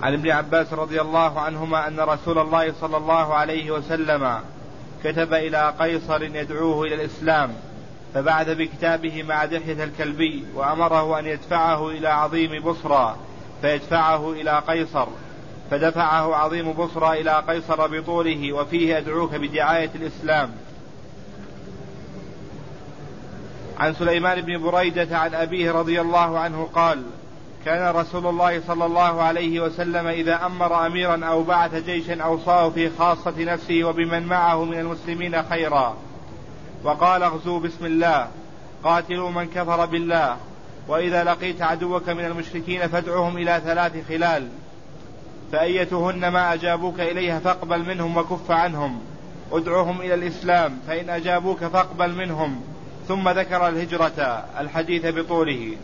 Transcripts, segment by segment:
عن ابن عباس رضي الله عنهما أن رسول الله صلى الله عليه وسلم كتب إلى قيصر يدعوه إلى الإسلام، فبعث بكتابه مع دحية الكلبي وأمره أن يدفعه إلى عظيم بصرى فيدفعه إلى قيصر، فدفعه عظيم بصرى إلى قيصر بطوله وفيه أدعوك بدعاية الإسلام. عن سليمان بن بريدة عن أبيه رضي الله عنه قال: كان رسول الله صلى الله عليه وسلم إذا أمر أميرا أو بعث جيشا أوصاه في خاصة نفسه وبمن معه من المسلمين خيرا، وقال: اغزوا بسم الله، قاتلوا من كفر بالله، وإذا لقيت عدوك من المشركين فادعهم إلى 3 خلال، فأيتهن ما أجابوك إليها فاقبل منهم وكف عنهم، ادعهم إلى الإسلام، فإن أجابوك فاقبل منهم. ثم ذكر الهجرة الحديث بطوله.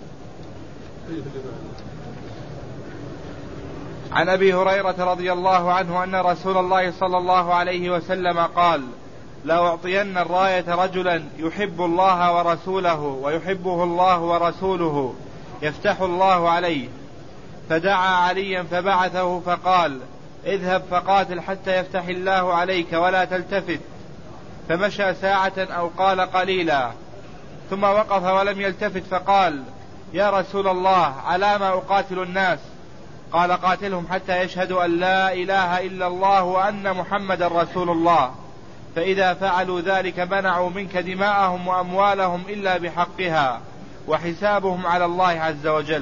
عن أبي هريرة رضي الله عنه أن رسول الله صلى الله عليه وسلم قال: لأعطين الراية رجلا يحب الله ورسوله ويحبه الله ورسوله يفتح الله عليه. فدعا عليا فبعثه فقال: اذهب فقاتل حتى يفتح الله عليك ولا تلتفت. فمشى ساعة أو قال قليلا، ثم وقف ولم يلتفت فقال: يا رسول الله، على ما أقاتل الناس؟ قال: قاتلهم حتى يشهدوا أن لا إله إلا الله وأن محمد رسول الله، فإذا فعلوا ذلك منعوا منك دماءهم وأموالهم إلا بحقها، وحسابهم على الله عز وجل.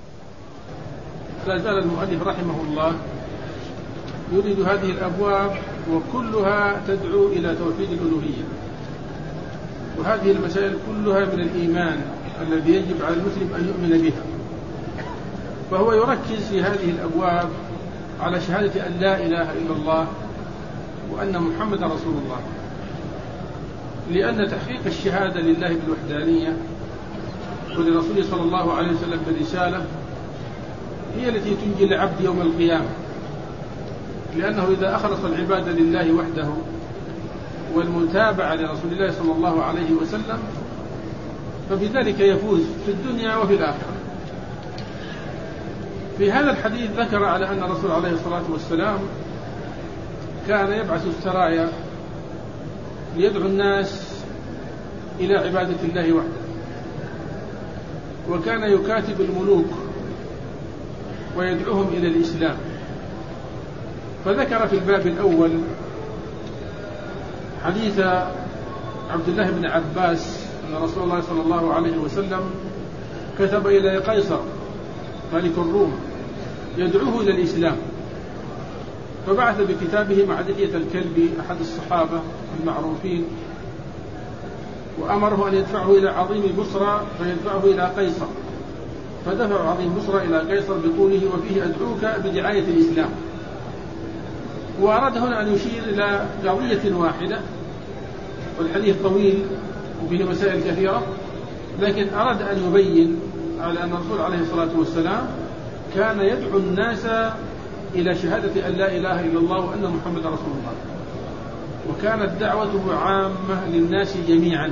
لا زال المؤلف رحمه الله يريد هذه الأبواب وكلها تدعو إلى توحيد الألوهية، وهذه المسائل كلها من الإيمان الذي يجب على المسلم أن يؤمن بها. فهو يركز في هذه الأبواب على شهادة أن لا إله إلا الله وأن محمد رسول الله، لأن تحقيق الشهادة لله بالوحدانية ولرسوله صلى الله عليه وسلم بالرسالة هي التي تنجي العبد يوم القيامة، لأنه إذا أخلص العبادة لله وحده والمتابعة لرسول الله صلى الله عليه وسلم فبذلك يفوز في الدنيا وفي الآخرة. في هذا الحديث ذكر على أن الرسول عليه الصلاة والسلام كان يبعث السرايا ليدعو الناس إلى عبادة الله وحده، وكان يكاتب الملوك ويدعوهم إلى الإسلام. فذكر في الباب الأول حديث عبد الله بن عباس أن رسول الله صلى الله عليه وسلم كتب إلى قيصر ملك الروم يدعوه إلى الإسلام، فبعث بكتابه مع دحية الكلبي أحد الصحابة المعروفين، وأمره أن يدفعه إلى عظيم بصرى فيدفعه إلى قيصر، فدفع عظيم بصرى إلى قيصر بقوله: وفيه أدعوك بدعاية الإسلام. وأراد هنا أن يشير إلى قضية واحدة، والحديث طويل وفيه مسائل كثيرة، لكن أراد أن يبين على أن الرسول عليه الصلاة والسلام كان يدعو الناس إلى شهادة أن لا إله إلا الله وأن محمد رسول الله، وكانت دعوته عامة للناس جميعا،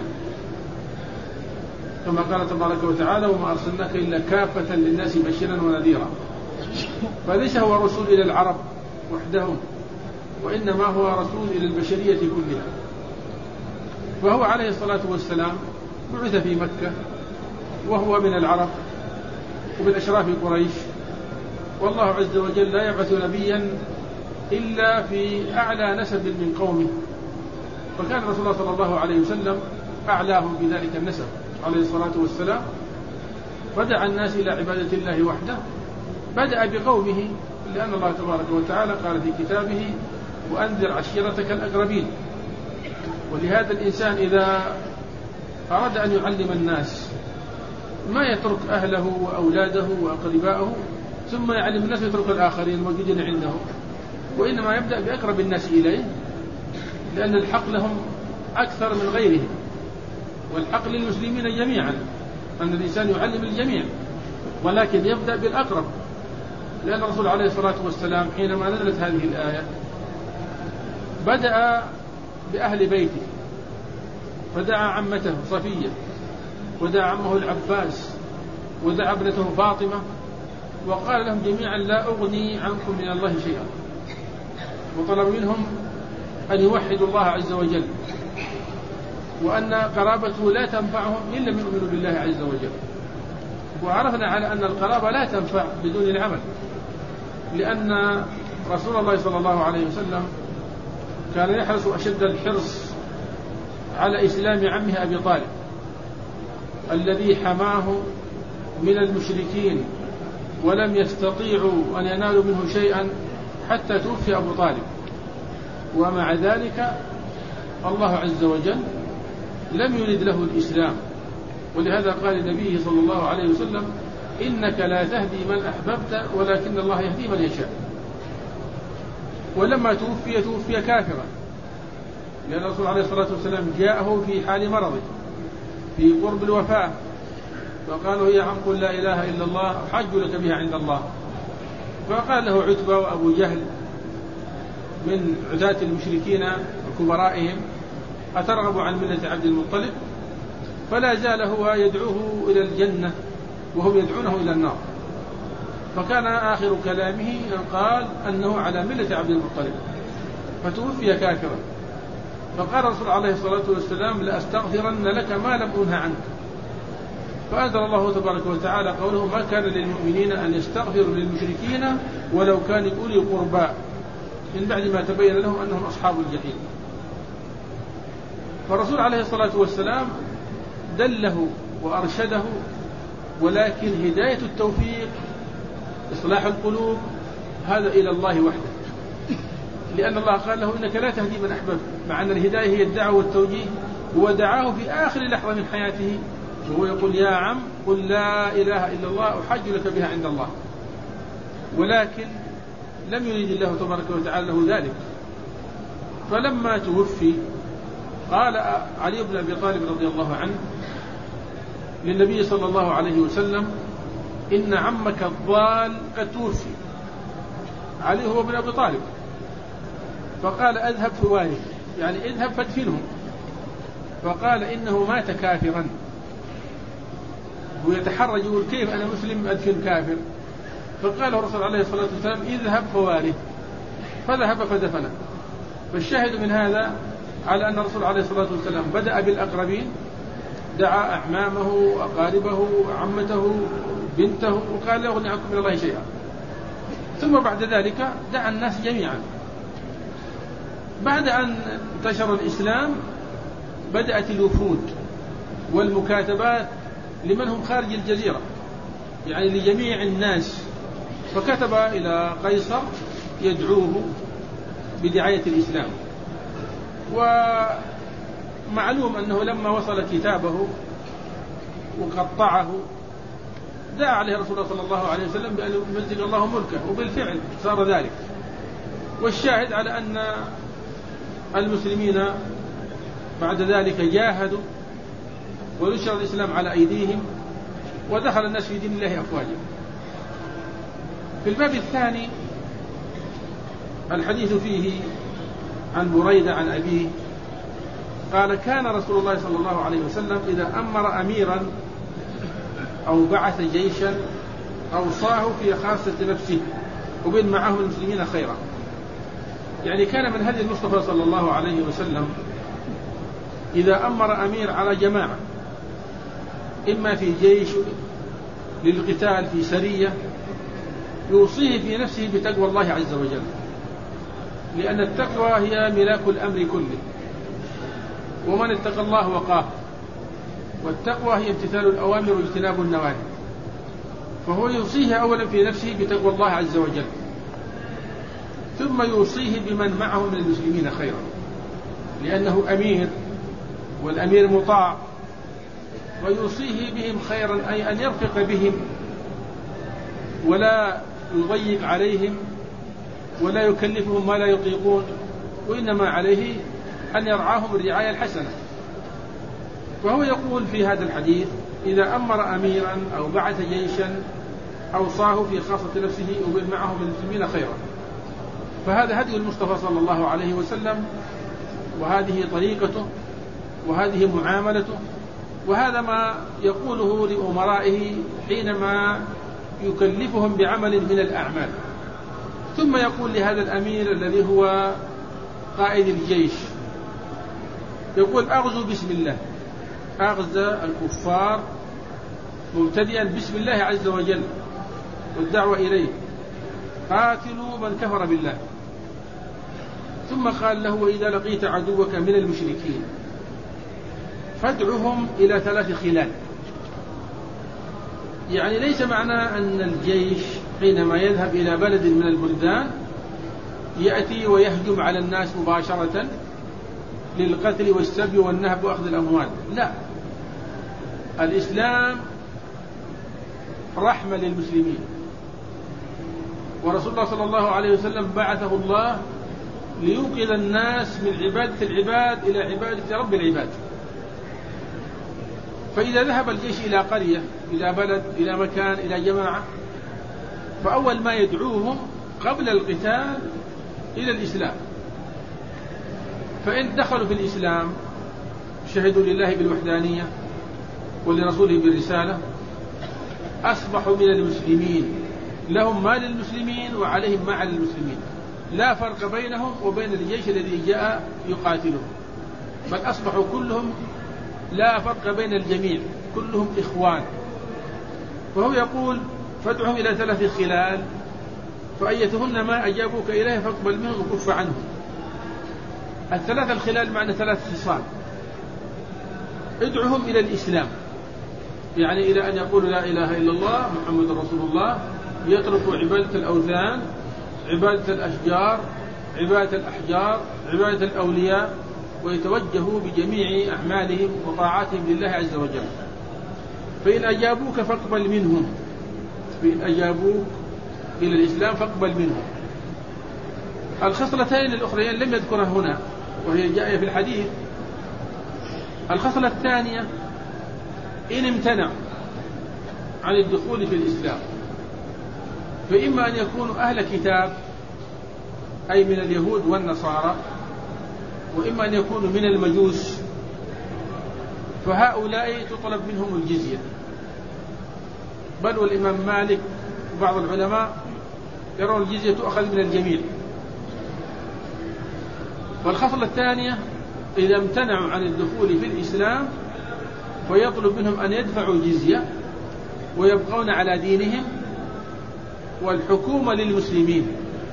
كما قال تبارك وتعالى: وما أرسلناك إلا كافة للناس بشيرا ونذيرا. فليس هو رسول إلى العرب وحدهم، وإنما هو رسول إلى البشرية كلها. فهو عليه الصلاة والسلام بعث في مكة وهو من العرب ومن أشراف قريش، والله عز وجل لا يبعث نبيا إلا في أعلى نسب من قومه، فكان رسول الله صلى الله عليه وسلم أعلاهم بذلك النسب عليه الصلاة والسلام، فدعا الناس إلى عبادة الله وحده. بدأ بقومه، لأن الله تبارك وتعالى قال في كتابه: وأنذر عشيرتك الأقربين. ولهذا الإنسان إذا أراد أن يعلم الناس ما يترك أهله وأولاده وأقربائه ثم يعلم الناس يترك الآخرين الموجودين عنده، وإنما يبدأ بأقرب الناس إليه، لأن الحق لهم أكثر من غيرهم، والحق للمسلمين جميعا، أن الإنسان يعلم الجميع، ولكن يبدأ بالأقرب، لأن الرسول عليه الصلاة والسلام حينما نزلت هذه الآية بدأ بأهل بيته، فدعا عمته صفية، ودعا عمه العباس، ودعا ابنته فاطمة، وقال لهم جميعا لا أغني عنكم من الله شيئا، وطلب منهم أن يوحدوا الله عز وجل، وأن قرابته لا تنفعهم إن لم يؤمنوا بالله عز وجل. وعرفنا على أن القرابة لا تنفع بدون العمل، لأن رسول الله صلى الله عليه وسلم كان يحرص أشد الحرص على إسلام عمه أبي طالب الذي حماه من المشركين ولم يستطيعوا أن ينالوا منه شيئا حتى توفي أبو طالب، ومع ذلك الله عز وجل لم يرد له الإسلام. ولهذا قال النبي صلى الله عليه وسلم إنك لا تهدي من أحببت ولكن الله يهدي من يشاء. ولما توفي كافرا، لأن الرسول عليه الصلاة والسلام جاءه في حال مرضه في قرب الوفاة، فقالوا يا عم قل لا إله إلا الله أحج لك بها عند الله. فقال له عتبة وأبو جهل من عتاة المشركين وكبرائهم أترغب عن ملة عبد المطلب؟ فلا زال هو يدعوه إلى الجنة وهم يدعونه إلى النار. فكان آخر كلامه أن قال أنه على ملة عبد المطلب، فتوفي كافرا. فقال الرسول عليه الصلاة والسلام لأستغفرن لك ما لم أنه عنك. فأنزل الله تبارك وتعالى قوله ما كان للمؤمنين أن يستغفروا للمشركين ولو كانوا أولي قربى من بعد ما تبين لهم أنهم أصحاب الجحيم. فالرسول عليه الصلاة والسلام دله وأرشده، ولكن هداية التوفيق إصلاح القلوب هذا إلى الله وحده، لأن الله قال له إنك لا تهدي من أحببت، مع أن الهداية هي الدعوة والتوجيه. هو دعاه في آخر لحظة من حياته وهو يقول يا عم قل لا إله إلا الله أحج لك بها عند الله، ولكن لم يريد الله تبارك وتعالى له ذلك. فلما توفي قال علي بن أبي طالب رضي الله عنه للنبي صلى الله عليه وسلم إن عمك الضال قد توفي. علي هو ابن أبي طالب، فقال أذهب فوارث، يعني اذهب فادفنهم. فقال إنه مات كافرا، ويتحرج يقول كيف أنا مسلم أدفن كافر؟ فقال الرسول عليه الصلاة والسلام اذهب فوارث، فذهب فدفنه. فالشاهد من هذا على أن الرسول عليه الصلاة والسلام بدأ بالأقربين، دعا أعمامه أقاربه عمته بنته وقال لا أغني عنكم من الله شيئا، ثم بعد ذلك دعا الناس جميعا. بعد أن انتشر الإسلام بدأت الوفود والمكاتبات لمن هم خارج الجزيرة، يعني لجميع الناس. فكتب إلى قيصر يدعوه بدعاية الإسلام. ومعلوم أنه لما وصل كتابه وقطعه دعا عليه رسول الله صلى الله عليه وسلم بأن يمزق الله ملكه، وبالفعل صار ذلك. والشاهد على أن المسلمين بعد ذلك جاهدوا ونشر الإسلام على أيديهم ودخل الناس في دين الله أفواجا. في الباب الثاني الحديث فيه عن بريدة عن أبيه قال كان رسول الله صلى الله عليه وسلم إذا أمر أميرا أو بعث جيشا أوصاه في خاصة نفسه وبين معه المسلمين خيرا. يعني كان من هدي المصطفى صلى الله عليه وسلم إذا أمر أمير على جماعة إما في جيش للقتال في سرية يوصيه في نفسه بتقوى الله عز وجل، لأن التقوى هي ملاك الأمر كله، ومن اتقى الله وقاه. والتقوى هي امتثال الأوامر واجتناب النواهي. فهو يوصيه أولا في نفسه بتقوى الله عز وجل، ثم يوصيه بمن معه من المسلمين خيرا، لأنه أمير والأمير مطاع، ويوصيه بهم خيرا أي أن يرفق بهم ولا يضيق عليهم ولا يكلفهم ما لا يطيقون، وإنما عليه أن يرعاهم الرعاية الحسنة. وهو يقول في هذا الحديث إذا أمر أميرا أو بعث جيشا أوصاه في خاصة نفسه وبين معه من المسلمين خيرا. فهذا هدي المصطفى صلى الله عليه وسلم، وهذه طريقته، وهذه معاملته، وهذا ما يقوله لأمرائه حينما يكلفهم بعمل من الأعمال، ثم يقول لهذا الأمير الذي هو قائد الجيش، يقول أغزو بسم الله، أغزى الكفار مبتدئا بسم الله عز وجل والدعوة إليه، قاتلوا من كفر بالله. ثم قال له وإذا لقيت عدوك من المشركين فادعهم إلى 3 خلال. يعني ليس معنى أن الجيش حينما يذهب إلى بلد من البلدان يأتي ويهجم على الناس مباشرة للقتل والسبي والنهب وأخذ الأموال، لا، الإسلام رحمة للمسلمين، ورسول الله صلى الله عليه وسلم بعثه الله ليوقظ الناس من عبادة العباد إلى عبادة رب العباد. فإذا ذهب الجيش إلى قرية، إلى بلد، إلى مكان، إلى جماعة، فأول ما يدعوهم قبل القتال إلى الإسلام، فإن دخلوا في الإسلام شهدوا لله بالوحدانية ولرسوله بالرسالة أصبحوا من المسلمين، لهم ما للمسلمين وعليهم ما على المسلمين، لا فرق بينهم وبين الجيش الذي جاء يقاتلهم، بل أصبحوا كلهم لا فرق بين الجميع، كلهم إخوان. فهو يقول فادعهم إلى 3 خلال، فأيتهن ما أجابوك إليه فاقبل منهم وكف عنهم. 3 الخلال معنى 3 خصال. ادعهم إلى الإسلام، يعني إلى أن يقولوا لا إله إلا الله محمد رسول الله، يتركوا عبادة الأوثان، عبادة الأشجار، عبادة الأحجار، عبادة الأولياء، ويتوجهوا بجميع أعمالهم وطاعاتهم لله عز وجل. فإن أجابوك فاقبل منهم، فإن أجابوك إلى الإسلام فاقبل منهم. الخصلتين الأخرين لم يذكرها هنا وهي جاءت في الحديث. الخصلة الثانية إن امتنع عن الدخول في الإسلام، فإما أن يكونوا أهل كتاب أي من اليهود والنصارى، وإما أن يكونوا من المجوس، فهؤلاء تطلب منهم الجزية. بل والإمام مالك وبعض العلماء يرون الجزية تؤخذ من الجميع. والخصلة الثانية إذا امتنعوا عن الدخول في الإسلام فيطلب منهم أن يدفعوا جزية ويبقون على دينهم، والحكومة للمسلمين،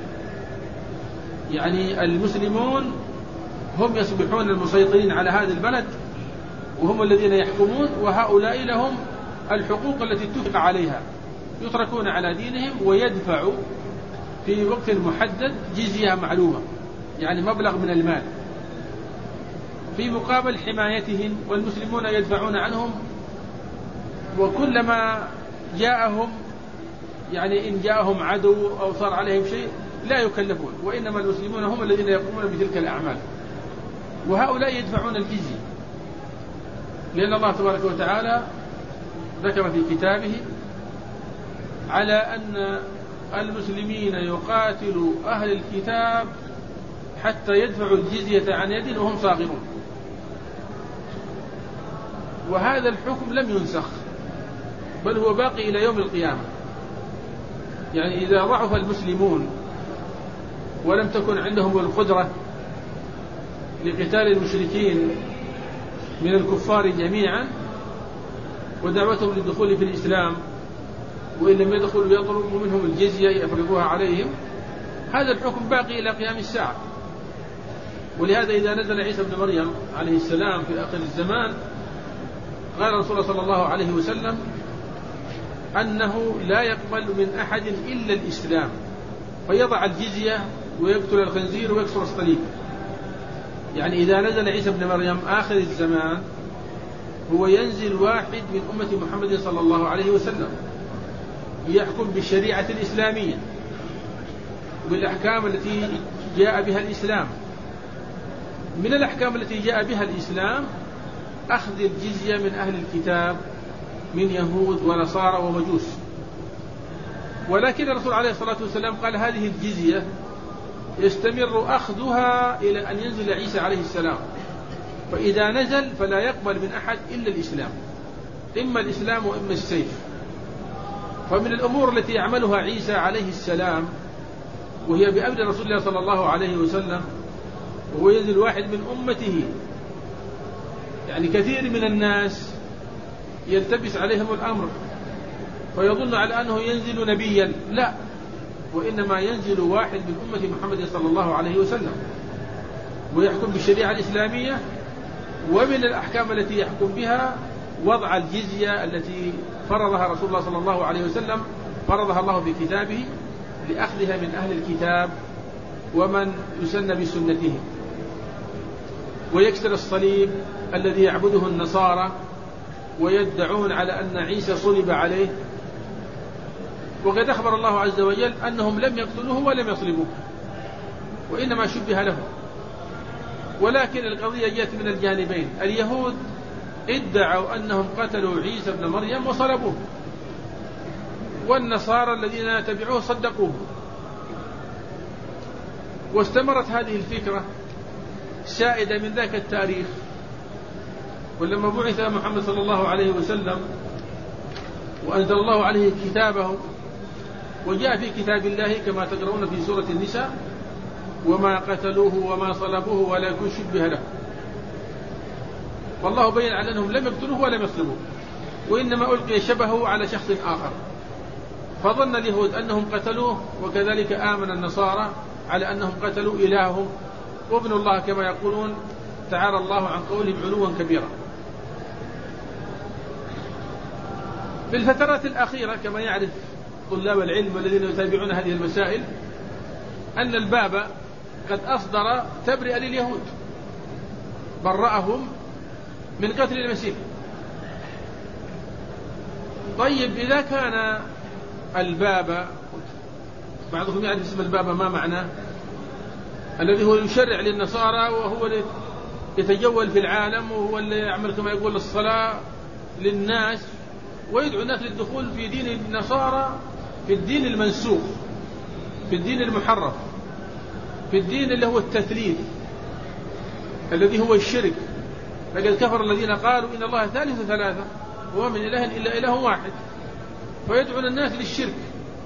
يعني المسلمون هم يصبحون المسيطرين على هذا البلد وهم الذين يحكمون، وهؤلاء لهم الحقوق التي اتفق عليها، يتركون على دينهم ويدفعوا في وقت محدد جزية معلومة، يعني مبلغ من المال في مقابل حمايتهم، والمسلمون يدفعون عنهم. وكلما جاءهم، يعني إن جاءهم عدو أو صار عليهم شيء لا يكلفون، وإنما المسلمون هم الذين يقومون بتلك الأعمال، وهؤلاء يدفعون الجزية، لأن الله تبارك وتعالى ذكر في كتابه على أن المسلمين يقاتلوا أهل الكتاب حتى يدفعوا الجزية عن يد وهم صاغرون. وهذا الحكم لم ينسخ، بل هو باقي إلى يوم القيامة. يعني إذا ضعف المسلمون ولم تكن عندهم القدرة لقتال المشركين من الكفار جميعا ودعوتهم للدخول في الإسلام، وإن لم يدخلوا يطلبوا منهم الجزية يفرضوها عليهم، هذا الحكم باقي إلى قيام الساعة. ولهذا إذا نزل عيسى بن مريم عليه السلام في آخر الزمان قال رسول الله صلى الله عليه وسلم أنه لا يقبل من أحد إلا الإسلام، فيضع الجزية ويقتل الخنزير ويكسر الصليب. يعني إذا نزل عيسى بن مريم آخر الزمان هو ينزل واحد من أمة محمد صلى الله عليه وسلم يحكم بالشريعة الإسلامية بالأحكام التي جاء بها الإسلام. من الأحكام التي جاء بها الإسلام أخذ الجزية من أهل الكتاب من يهود ونصارى ومجوس. ولكن الرسول عليه الصلاة والسلام قال هذه الجزية يستمر أخذها إلى أن ينزل عيسى عليه السلام، فإذا نزل فلا يقبل من أحد إلا الإسلام، إما الإسلام وإما السيف. فمن الأمور التي يعملها عيسى عليه السلام وهي بأمر رسول الله صلى الله عليه وسلم، وهو ينزل واحد من أمته. يعني كثير من الناس يلتبس عليهم الأمر فيظن على أنه ينزل نبيا، لا، وإنما ينزل واحد من أمة محمد صلى الله عليه وسلم ويحكم بالشريعة الإسلامية. ومن الأحكام التي يحكم بها وضع الجزية التي فرضها رسول الله صلى الله عليه وسلم، فرضها الله في كتابه لأخذها من أهل الكتاب ومن يسن بسنته. ويكسر الصليب الذي يعبده النصارى ويدعون على أن عيسى صلب عليه، وقد أخبر الله عز وجل أنهم لم يقتلوه ولم يصلبوه وإنما شبه له. ولكن القضية جاءت من الجانبين، اليهود ادعوا أنهم قتلوا عيسى ابن مريم وصلبوه، والنصارى الذين تبعوه صدقوه. واستمرت هذه الفكرة سائدة من ذاك التاريخ. ولما بعث محمد صلى الله عليه وسلم وأنزل الله عليه كتابه وجاء في كتاب الله كما تقرؤون في سورة النساء: وما قتلوه وما صلبوه ولكن شبه له. والله بين على أنهم لم يقتلوه ولم يصلبوه، وإنما ألقي شبهه على شخص آخر، فظن اليهود أنهم قتلوه، وكذلك آمن النصارى على أنهم قتلوا إلههم وابن الله كما يقولون، تعالى الله عن قولهم علوا كبيرا. في الفترات الأخيرة كما يعرف طلاب العلم والذين يتابعون هذه المسائل أن البابا قد أصدر تبرئة لليهود، برأهم من قتل المسيح. طيب إذا كان البابا، بعضهم يعرف اسم البابا ما معناه، الذي هو يشرع للنصارى وهو اللي يتجول في العالم وهو اللي يعمل كما يقول الصلاة للناس ويدعو الناس للدخول في دين النصارى، في الدين المنسوخ، في الدين المحرف، في الدين اللي هو التثليث الذي هو الشرك. لقد كفر الذين قالوا إن الله ثالث ثلاثة وما من إله إلا إله واحد، فيدعون الناس للشرك.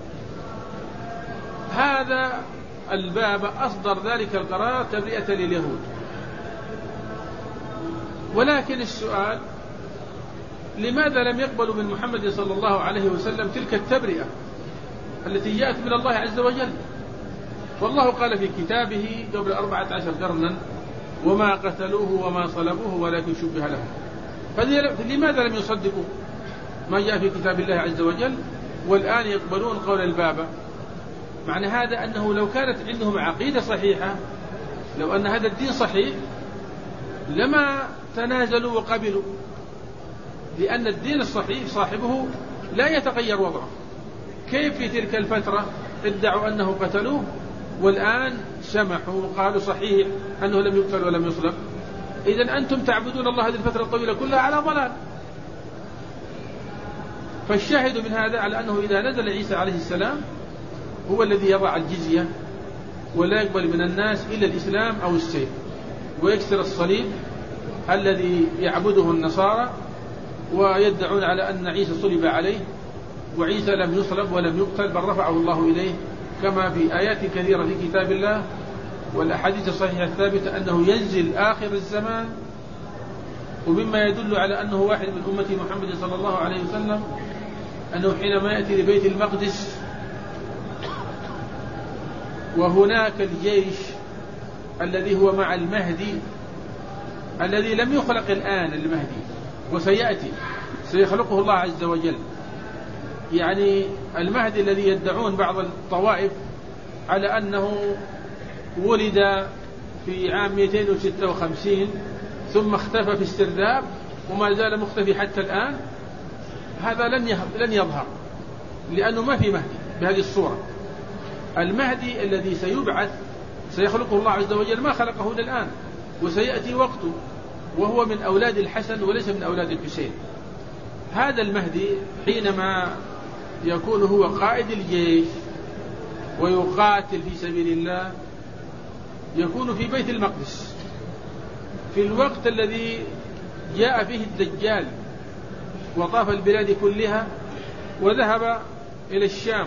هذا الباب أصدر ذلك القرار تبرئة لليهود. ولكن السؤال: لماذا لم يقبلوا من محمد صلى الله عليه وسلم تلك التبرئة التي جاءت من الله عز وجل؟ والله قال في كتابه قبل 14 قرنا: وما قتلوه وما صلبوه ولكن شبه لهم. فلماذا لم يصدقوا ما جاء في كتاب الله عز وجل والآن يقبلون قول البابا؟ معنى هذا أنه لو كانت عندهم عقيدة صحيحة، لو أن هذا الدين صحيح، لما تنازلوا وقبلوا، لأن الدين الصحيح صاحبه لا يتغير وضعه. كيف في تلك الفترة ادعوا أنه قتلوه والآن سمحوا وقالوا صحيح أنه لم يقتل ولم يصلب؟ إذن أنتم تعبدون الله هذه الفترة الطويلة كلها على ضلال. فالشاهد من هذا على أنه إذا نزل عيسى عليه السلام هو الذي يضع الجزية ولا يقبل من الناس إلا الإسلام أو السيف، ويكسر الصليب الذي يعبده النصارى ويدعون على أن عيسى صلب عليه، وعيسى لم يصلب ولم يقتل بل رفعه الله إليه، كما في آيات كثيرة في كتاب الله والأحاديث الصحيحة الثابتة أنه ينزل آخر الزمان. ومما يدل على أنه واحد من أمة محمد صلى الله عليه وسلم أنه حينما يأتي لبيت المقدس وهناك الجيش الذي هو مع المهدي الذي لم يخلق الآن، المهدي وسيأتي سيخلقه الله عز وجل. يعني المهدي الذي يدعون بعض الطوائف على أنه ولد في عام 256 ثم اختفى في استرداب وما زال مختفي حتى الآن، هذا لن يظهر، لأنه ما في مهدي بهذه الصورة. المهدي الذي سيبعث سيخلقه الله عز وجل ما خلقه إلى الآن، وسيأتي وقته، وهو من أولاد الحسن وليس من أولاد الحسين. هذا المهدي حينما يكون هو قائد الجيش ويقاتل في سبيل الله يكون في بيت المقدس في الوقت الذي جاء فيه الدجال وطاف البلاد كلها وذهب إلى الشام،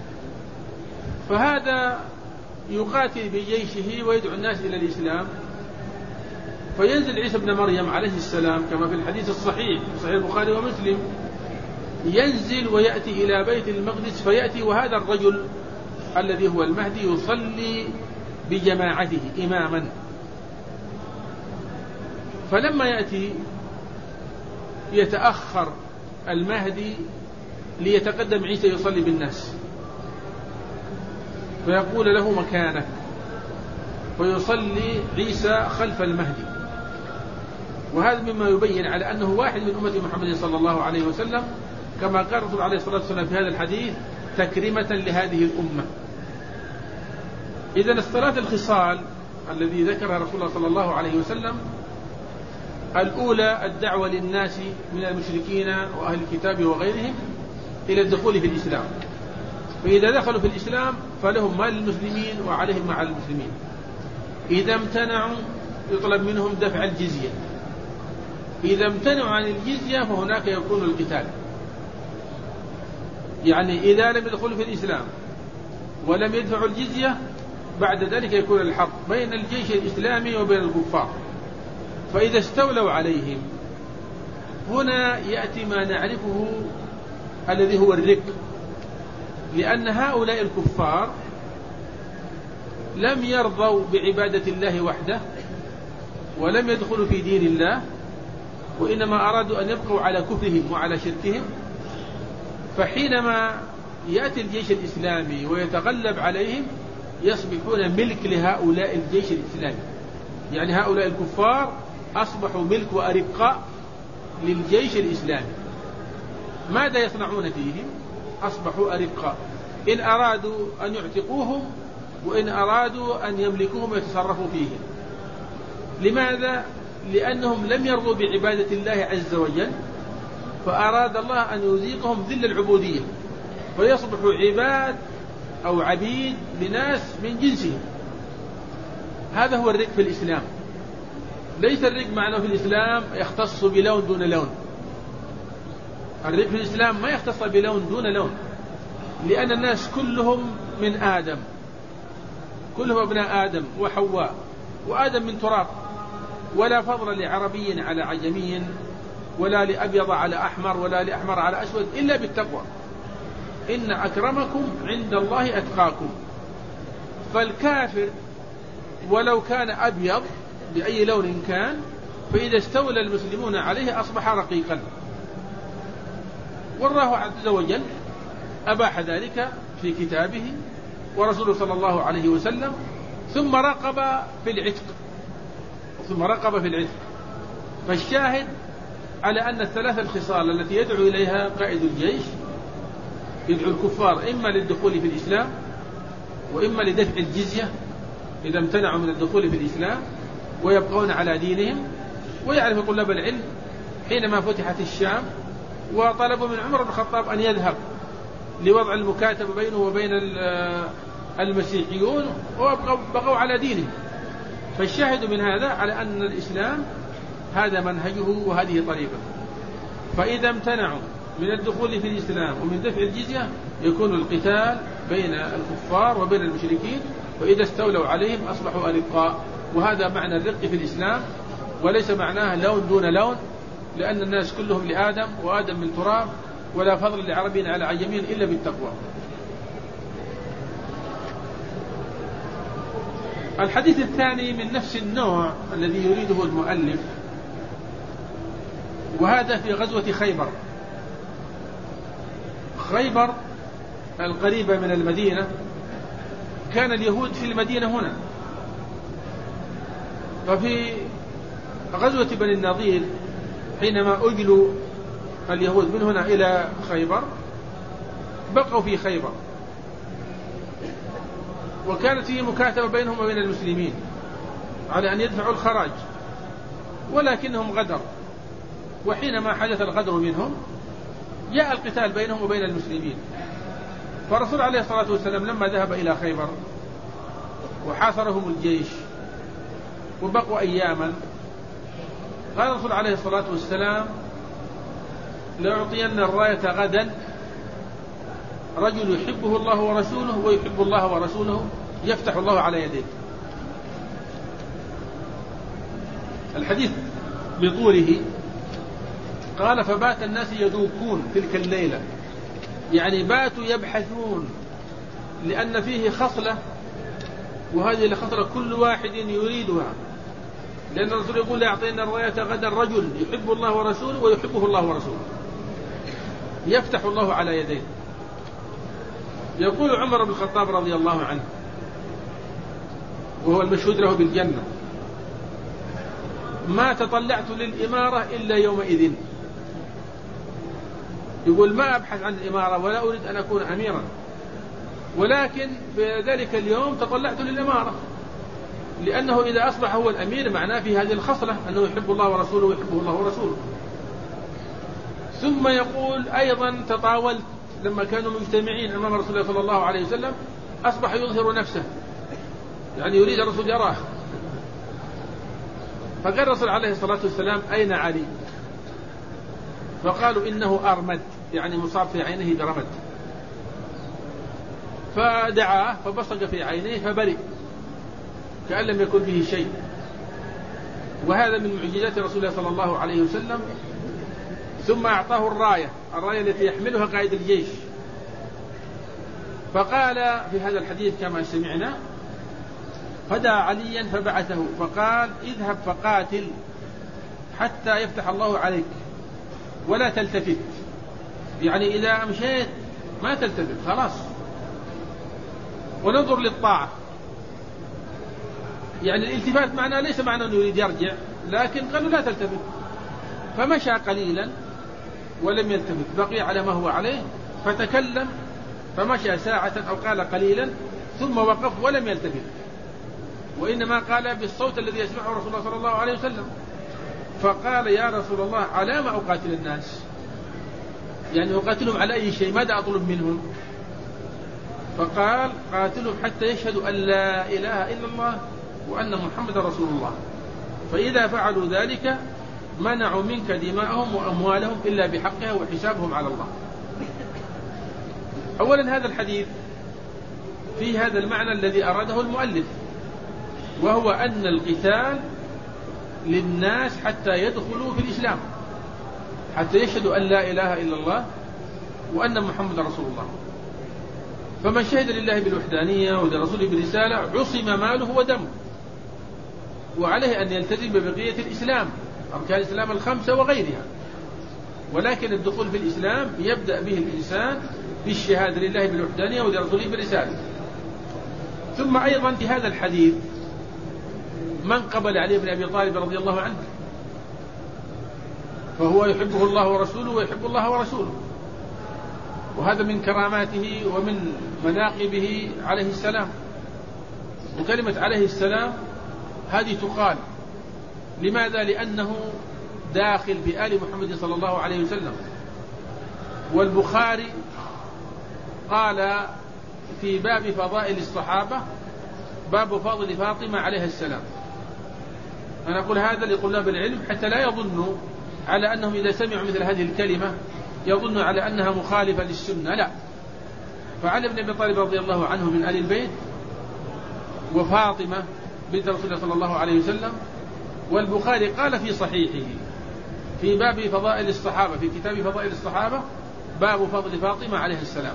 فهذا يقاتل بجيشه ويدعو الناس إلى الإسلام، فينزل عيسى بن مريم عليه السلام كما في الحديث الصحيح في صحيح البخاري ومسلم، ينزل ويأتي إلى بيت المقدس، فيأتي وهذا الرجل الذي هو المهدي يصلي بجماعته إماما. فلما يأتي يتأخر المهدي ليتقدم عيسى يصلي بالناس، فيقول له مكانك، فيصلي عيسى خلف المهدي. وهذا مما يبين على أنه واحد من أمة محمد صلى الله عليه وسلم، كما قال الرسول عليه الصلاة والسلام في هذا الحديث تكريمة لهذه الأمة. إذن الصلاة الخصال الذي ذكرها رسول الله صلى الله عليه وسلم، الأولى الدعوة للناس من المشركين وأهل الكتاب وغيرهم إلى الدخول في الإسلام، فإذا دخلوا في الإسلام فلهم ما للمسلمين وعليهم مع المسلمين. إذا امتنعوا يطلب منهم دفع الجزية، إذا امتنعوا عن الجزية فهناك يكون القتال. يعني إذا لم يدخلوا في الإسلام ولم يدفعوا الجزية بعد ذلك يكون الحرب بين الجيش الإسلامي وبين الكفار. فإذا استولوا عليهم هنا يأتي ما نعرفه الذي هو الرق، لأن هؤلاء الكفار لم يرضوا بعبادة الله وحده ولم يدخلوا في دين الله، وإنما أرادوا أن يبقوا على كفرهم وعلى شركهم. فحينما يأتي الجيش الإسلامي ويتغلب عليهم يصبحون ملك لهؤلاء الجيش الإسلامي، يعني هؤلاء الكفار أصبحوا ملك وأرقاء للجيش الإسلامي. ماذا يصنعون فيهم؟ أصبحوا أرقاء، إن أرادوا أن يعتقوهم وإن أرادوا أن يملكوهم ويتصرفوا فيهم. لماذا؟ لأنهم لم يرضوا بعبادة الله عز وجل، فأراد الله أن يذيقهم ذل العبودية، فيصبحوا عباد أو عبيد لناس من جنسهم. هذا هو الرق في الإسلام. ليس الرق معناه في الإسلام يختص بلون دون لون. الرق في الإسلام ما يختص بلون دون لون، لأن الناس كلهم من آدم، كلهم ابناء آدم وحواء، وآدم من تراب، ولا فضل لعربي على عجمي، ولا لأبيض على أحمر، ولا لأحمر على أسود، إلا بالتقوى. إن أكرمكم عند الله أتقاكم. فالكافر ولو كان أبيض بأي لون كان، فإذا استولى المسلمون عليه أصبح رقيقا. والله عز وجل أباح ذلك في كتابه ورسوله صلى الله عليه وسلم، ثم رقب في العتق. فالشاهد على أن الثلاث الخصال التي يدعو إليها قائد الجيش، يدعو الكفار إما للدخول في الإسلام وإما لدفع الجزية إذا امتنعوا من الدخول في الإسلام ويبقون على دينهم. ويعرف طلاب العلم حينما فتحت الشام وطلبوا من عمر بن الخطاب أن يذهب لوضع المكاتبة بينه وبين المسيحيون، وبقوا على دينهم. فالشاهد من هذا على أن الإسلام هذا منهجه وهذه طريقته. فإذا امتنعوا من الدخول في الإسلام ومن دفع الجزية يكون القتال بين الكفار وبين المشركين، وإذا استولوا عليهم أصبحوا أرقاء. وهذا معنى الرق في الإسلام، وليس معناه لون دون لون، لأن الناس كلهم لآدم وآدم من تراب، ولا فضل لعربي على عجمي إلا بالتقوى. الحديث الثاني من نفس النوع الذي يريده المؤلف، وهذا في غزوة خيبر القريبة من المدينة. كان اليهود في المدينة هنا، ففي غزوة بني النضير حينما أجلوا اليهود من هنا إلى خيبر بقوا في خيبر، وكانت فيه مكاتبة بينهم وبين المسلمين على أن يدفعوا الخراج، ولكنهم غدروا. وحينما حدث الغدر منهم جاء القتال بينهم وبين المسلمين. فالرسول عليه الصلاة والسلام لما ذهب إلى خيبر وحاصرهم الجيش وبقوا أياما، قال الرسول عليه الصلاة والسلام: لأعطين الراية غدا رجل يحبه الله ورسوله ويحب الله ورسوله يفتح الله على يديه. الحديث بطوله قال فبات الناس يذوقون تلك الليلة، يعني باتوا يبحثون، لأن فيه خصلة، وهذه الخصلة كل واحد يريدها، لأن الرسول يقول يعطينا الراية غدا رجل يحب الله ورسوله ويحبه الله ورسوله يفتح الله على يديه. يقول عمر بن الخطاب رضي الله عنه وهو المشهود له بالجنة: ما تطلعت للإمارة إلا يومئذ. يقول ما أبحث عن الإمارة ولا أريد أن أكون أميرا، ولكن في ذلك اليوم تطلعت للإمارة، لأنه إذا أصبح هو الأمير معناه في هذه الخصلة أنه يحب الله ورسوله ويحبه الله ورسوله. ثم يقول أيضا تطاولت لما كانوا مجتمعين أمام رسول الله صلى الله عليه وسلم، أصبح يظهر نفسه، يعني يريد الرسول يراه. فقال الرسول عليه الصلاة والسلام: أين علي؟ فقالوا: إنه أرمد، يعني مصاب في عينه برمد. فدعاه فبصق في عينيه فبرئ كأن لم يكن به شيء. وهذا من معجزات رسول الله صلى الله عليه وسلم. ثم أعطاه الراية التي يحملها قائد الجيش. فقال في هذا الحديث كما سمعنا: فدعا عليا فبعثه فقال: اذهب فقاتل حتى يفتح الله عليك ولا تلتفت، يعني إذا أمشيت ما تلتفت خلاص، وننظر للطاعة. يعني الالتفات معناه ليس معناه أنه يريد يرجع، لكن قالوا لا تلتفت. فمشى قليلا ولم يلتفت، بقي على ما هو عليه، فتكلم فمشى ساعة أو قال قليلا ثم وقف ولم يلتفت، وإنما قال بالصوت الذي يسمعه رسول الله صلى الله عليه وسلم. فقال: يا رسول الله على ما أقاتل الناس؟ يعني أقاتلهم على أي شيء؟ ماذا أطلب منهم؟ فقال: قاتلهم حتى يشهدوا أن لا إله إلا الله وأن محمد رسول الله، فإذا فعلوا ذلك منعوا منك دماءهم وأموالهم إلا بحقها وحسابهم على الله. أولا هذا الحديث في هذا المعنى الذي أراده المؤلف، وهو أن القتال للناس حتى يدخلوا في الإسلام، حتى يشهدوا أن لا إله إلا الله وأن محمد رسول الله. فمن شهد لله بالوحدانية ولرسوله بالرسالة عصم ماله ودمه، وعليه أن يلتزم ببقية الإسلام، أركان الإسلام الخمسة وغيرها. ولكن الدخول في الإسلام يبدأ به الإنسان بالشهادة لله بالوحدانية ولرسوله بالرسالة. ثم أيضا في هذا الحديث من قبل علي بن أبي طالب رضي الله عنه، فهو يحبه الله ورسوله ويحب الله ورسوله، وهذا من كراماته ومن مناقبه عليه السلام. وكلمة عليه السلام هذه تقال لماذا؟ لأنه داخل في آل محمد صلى الله عليه وسلم. والبخاري قال في باب فضائل الصحابة باب فضل فاطمة عليها السلام. أنا أقول هذا لطلاب العلم حتى لا يظنوا على أنهم إذا سمعوا مثل هذه الكلمة يظنوا على أنها مخالفة للسنة، لا. فعلي بن أبي طالب رضي الله عنه من آل البيت، وفاطمة بنت رسول الله صلى الله عليه وسلم. والبخاري قال في صحيحه في باب فضائل الصحابة، في كتاب فضائل الصحابة باب فضل فاطمة عليه السلام.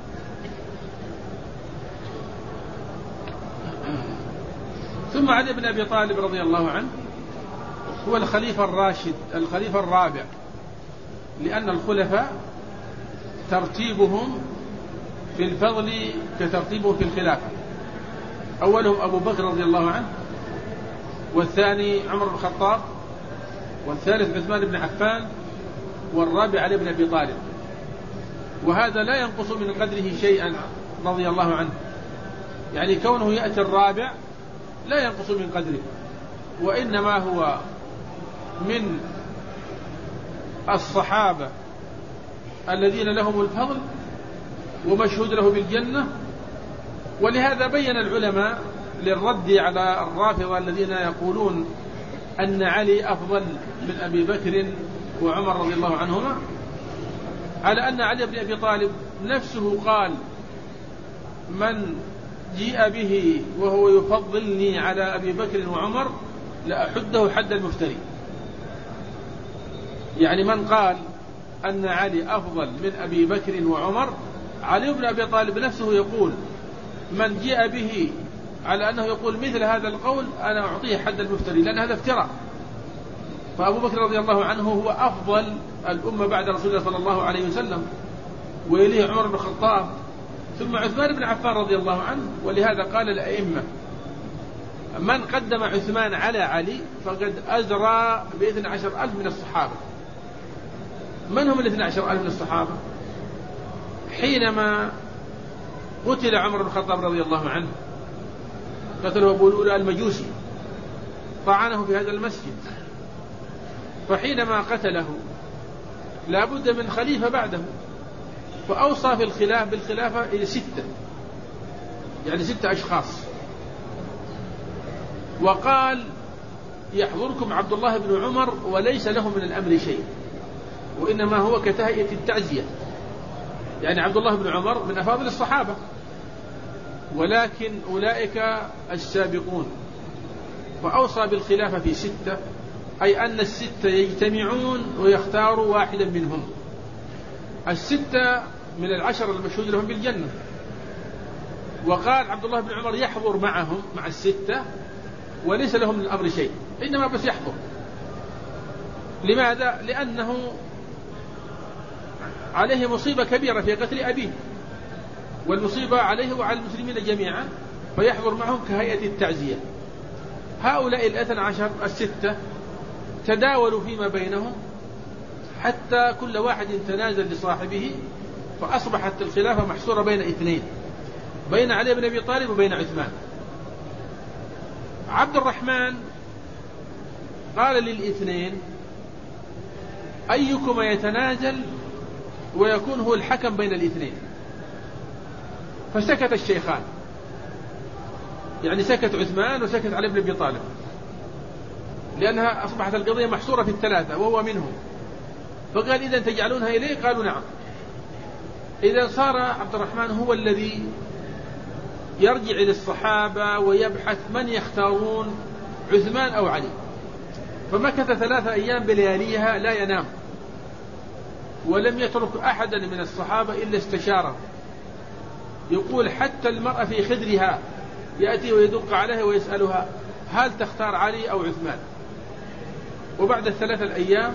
ثم علي بن أبي طالب رضي الله عنه هو الخليفة الراشد، الخليفة الرابع، لأن الخلفاء ترتيبهم في الفضل كترتيبهم في الخلافة. أولهم أبو بكر رضي الله عنه، والثاني عمر بن الخطاب، والثالث عثمان بن عفان، والرابع علي بن أبي طالب. وهذا لا ينقص من قدره شيئا رضي الله عنه، يعني كونه يأتي الرابع لا ينقص من قدره، وإنما هو من الصحابة الذين لهم الفضل ومشهود له بالجنة. ولهذا بين العلماء للرد على الرافضة الذين يقولون أن علي أفضل من أبي بكر وعمر رضي الله عنهما، على أن علي بن أبي طالب نفسه قال من جيء به وهو يفضلني على أبي بكر وعمر لأحده حد المفتري. يعني من قال أن علي أفضل من أبي بكر وعمر، علي بن أبي طالب نفسه يقول من جيء به على أنه يقول مثل هذا القول أنا أعطيه حد المفتري، لأن هذا افتراء. فأبو بكر رضي الله عنه هو أفضل الأمة بعد رسول الله صلى الله عليه وسلم، ويليه عمر بن الخطاب، ثم عثمان بن عفان رضي الله عنه. ولهذا قال الأئمة من قدم عثمان على علي فقد أزرى ب12,000 من الصحابة. من هم 12,000 من الصحابة؟ حينما قتل عمر بن الخطاب رضي الله عنه، قتله أبو لؤلؤ المجوسي، طعنه في هذا المسجد، فحينما قتله لا بد من خليفة بعده، فأوصى في بالخلافة إلى 6، يعني 6 أشخاص، وقال يحضركم عبد الله بن عمر وليس له من الأمر شيء، وإنما هو كتهيئة التعزية. يعني عبد الله بن عمر من أفاضل الصحابة، ولكن أولئك السابقون. فأوصى بالخلافة في 6، أي أن 6 يجتمعون ويختاروا واحدا منهم. 6 من 10 المشهود لهم بالجنة. وقال عبد الله بن عمر يحضر معهم مع 6 وليس لهم من الأمر شيء، إنما بس يحضر. لماذا؟ لأنه عليه مصيبة كبيرة في قتل أبيه، والمصيبة عليه وعلى المسلمين جميعا، فيحضر معهم كهيئة التعزية. هؤلاء 12 6 تداولوا فيما بينهم حتى كل واحد تنازل لصاحبه، فأصبحت الخلافة محصورة بين 2، بين علي بن أبي طالب وبين عثمان. عبد الرحمن قال لل2 أيكما يتنازل ويكون هو الحكم بين 2؟ فسكت الشيخان، يعني سكت عثمان وسكت علي بن أبي طالب، لأنها أصبحت القضية محصورة في 3 وهو منهم. فقال إذا تجعلونها إليه؟ قالوا نعم. إذا صار عبد الرحمن هو الذي يرجع إلى الصحابة ويبحث من يختارون، عثمان أو علي. فمكث 3 أيام بلياليها لا ينام، ولم يترك أحدا من الصحابة إلا استشاره. يقول حتى المرأة في خدرها يأتي ويدق عليها ويسألها هل تختار علي أو عثمان؟ وبعد 3 الأيام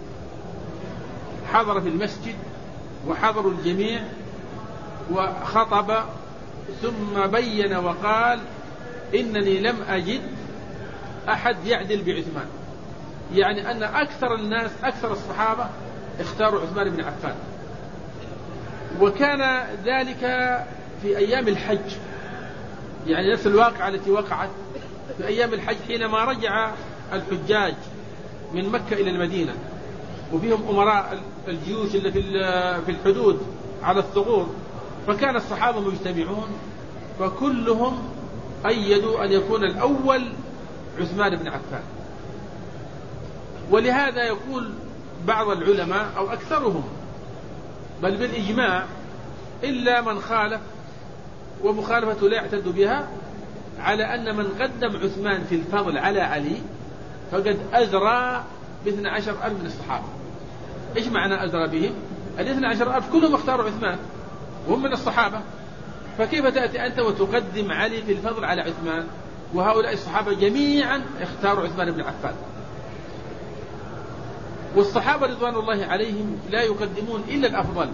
حضر في المسجد وحضروا الجميع وخطب، ثم بين وقال إنني لم أجد أحد يعدل بعثمان، يعني أن أكثر الناس أكثر الصحابة اختاروا عثمان بن عفان. وكان ذلك في أيام الحج، يعني نفس الواقعة التي وقعت في أيام الحج حينما رجع الحجاج من مكة إلى المدينة، وفيهم أمراء الجيوش اللي في الحدود على الثغور، فكان الصحابة مجتمعون، فكلهم أيدوا أن يكون الأول عثمان بن عفان. ولهذا يقول بعض العلماء أو أكثرهم بل بالإجماع إلا من خالف، ومخالفته لا يعتد بها، على أن من قدم عثمان في الفضل على علي فقد أزرى ب12,000 من الصحابة. إيش معنى أزرى بهم؟ 12,000 كلهم اختاروا عثمان وهم من الصحابة، فكيف تأتي أنت وتقدم علي في الفضل على عثمان وهؤلاء الصحابة جميعا اختاروا عثمان بن عفان؟ والصحابة رضوان الله عليهم لا يقدمون إلا الأفضل.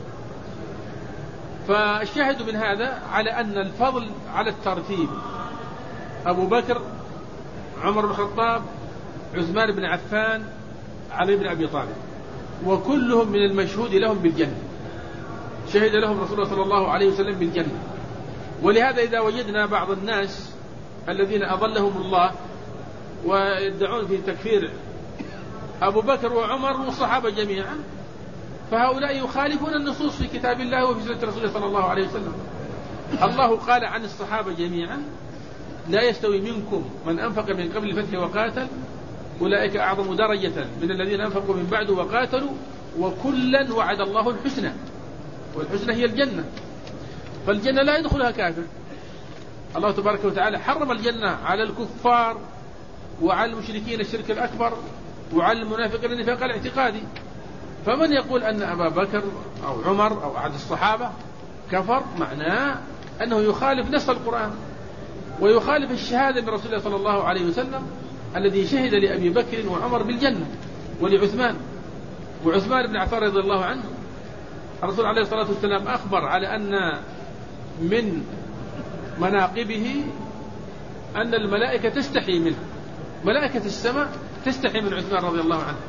فالشاهد من هذا على أن الفضل على الترتيب أبو بكر، عمر بن الخطاب، عثمان بن عفان، علي بن أبي طالب، وكلهم من المشهود لهم بالجنة، شهد لهم رسول الله صلى الله عليه وسلم بالجنة. ولهذا إذا وجدنا بعض الناس الذين أضلهم الله ويدعون في تكفير أبو بكر وعمر والصحابة جميعا، فهؤلاء يخالفون النصوص في كتاب الله وفي سنة رسول الله صلى الله عليه وسلم. الله قال عن الصحابة جميعا لا يستوي منكم من أنفق من قبل الفتح وقاتل أولئك أعظم درجة من الذين أنفقوا من بعد وقاتلوا وكلا وعد الله الحسنى. والحسنى هي الجنة، فالجنة لا يدخلها كافر. الله تبارك وتعالى حرم الجنة على الكفار وعلى المشركين الشرك الأكبر وعلى المنافقين النفاق الاعتقادي. فمن يقول أن أبا بكر أو عمر أو أحد الصحابة كفر معناه أنه يخالف نص القرآن ويخالف الشهادة من رسول الله صلى الله عليه وسلم الذي شهد لأبي بكر وعمر بالجنة ولعثمان وعثمان بن عفان رضي الله عنه. الرسول عليه الصلاة والسلام أخبر على أن من مناقبه أن الملائكة تستحي منه، ملائكة السماء تستحي من عثمان رضي الله عنه.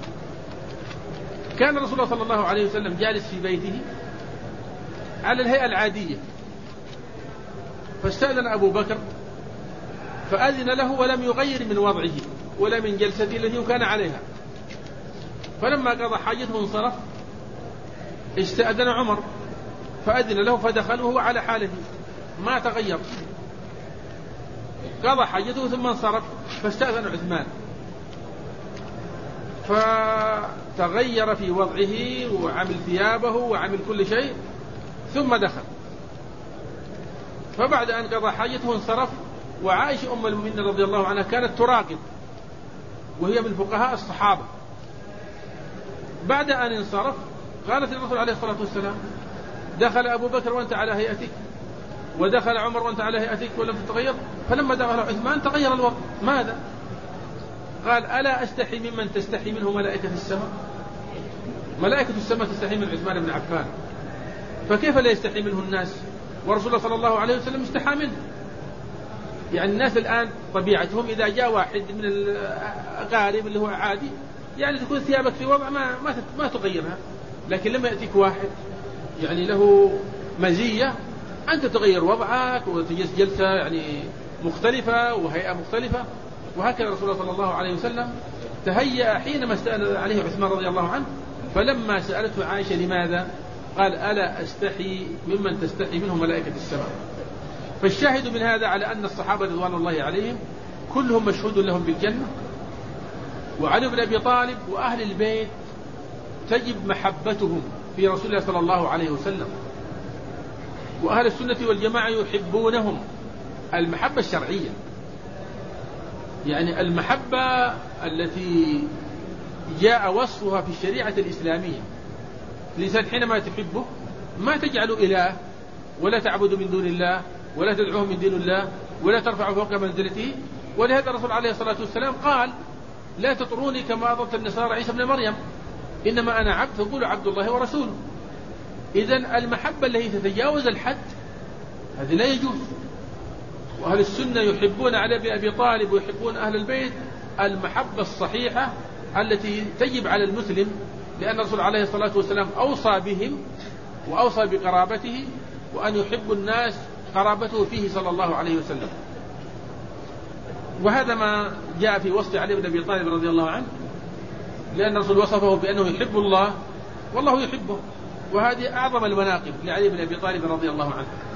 كان الرسول صلى الله عليه وسلم جالس في بيته على الهيئة العادية، فاستأذن أبو بكر فأذن له ولم يغير من وضعه ولا من جلسته التي كان عليها. فلما قضى حاجته انصرف استأذن عمر فأذن له فدخل وهو على حاله ما تغير. قضى حاجته ثم انصرف فاستأذن عثمان فتغير في وضعه وعمل ثيابه وعمل كل شيء ثم دخل. فبعد أن قضى حاجته انصرف. وعائشة أم المؤمنين رضي الله عنها كانت تراقب وهي من فقهاء الصحابة. بعد أن انصرف قالت الرسول عليه الصلاة والسلام دخل أبو بكر وأنت على هيئتك ودخل عمر وأنت على هيئتك ولم تتغير، فلما دخل عثمان تغير الوضع. ماذا؟ قال ألا أستحي ممن تستحي منه ملائكة السماء؟ ملائكة السماء تستحي من عثمان بن عفان، فكيف لا يستحي منه الناس؟ ورسول الله صلى الله عليه وسلم استحى منه. يعني الناس الآن طبيعتهم إذا جاء واحد من الأقارب اللي هو عادي يعني تكون ثيابك في وضع ما تغيرها، لكن لما يأتيك واحد يعني له مزية أنت تغير وضعك وتجلس جلسة يعني مختلفة وهيئة مختلفة. وهكذا رسول الله صلى الله عليه وسلم تهيأ حينما استأذن عليه عثمان رضي الله عنه. فلما سألته عائشة لماذا قال ألا أستحي ممن تستحي منه ملائكة السماء. فالشاهد من هذا على أن الصحابة رضوان الله عليهم كلهم مشهود لهم بالجنة، وعلي بن أبي طالب وأهل البيت تجب محبتهم في رسول الله صلى الله عليه وسلم. وأهل السنة والجماعة يحبونهم المحبة الشرعية، يعني المحبة التي جاء وصفها في الشريعة الإسلامية. الإنسان حينما تحبه ما تجعل إله ولا تعبد من دون الله ولا تدعوه من دون الله ولا ترفع فوق منزلته. ولهذا الرسول عليه الصلاة والسلام قال لا تطروني كما أطرت النصارى عيسى ابن مريم إنما أنا عبد فقولوا عبد الله ورسوله. إذن المحبة التي تتجاوز الحد هذه لا يجوز. وأهل السنة يحبون علي بن أبي طالب ويحبون أهل البيت المحبة الصحيحة التي تجب على المسلم، لأن الرسول عليه الصلاة والسلام أوصى بهم وأوصى بقرابته وأن يحب الناس قرابته فيه صلى الله عليه وسلم. وهذا ما جاء في وصف علي بن أبي طالب رضي الله عنه، لأن الرسول وصفه بأنه يحب الله والله يحبه، وهذه أعظم المناقب لعلي بن أبي طالب رضي الله عنه.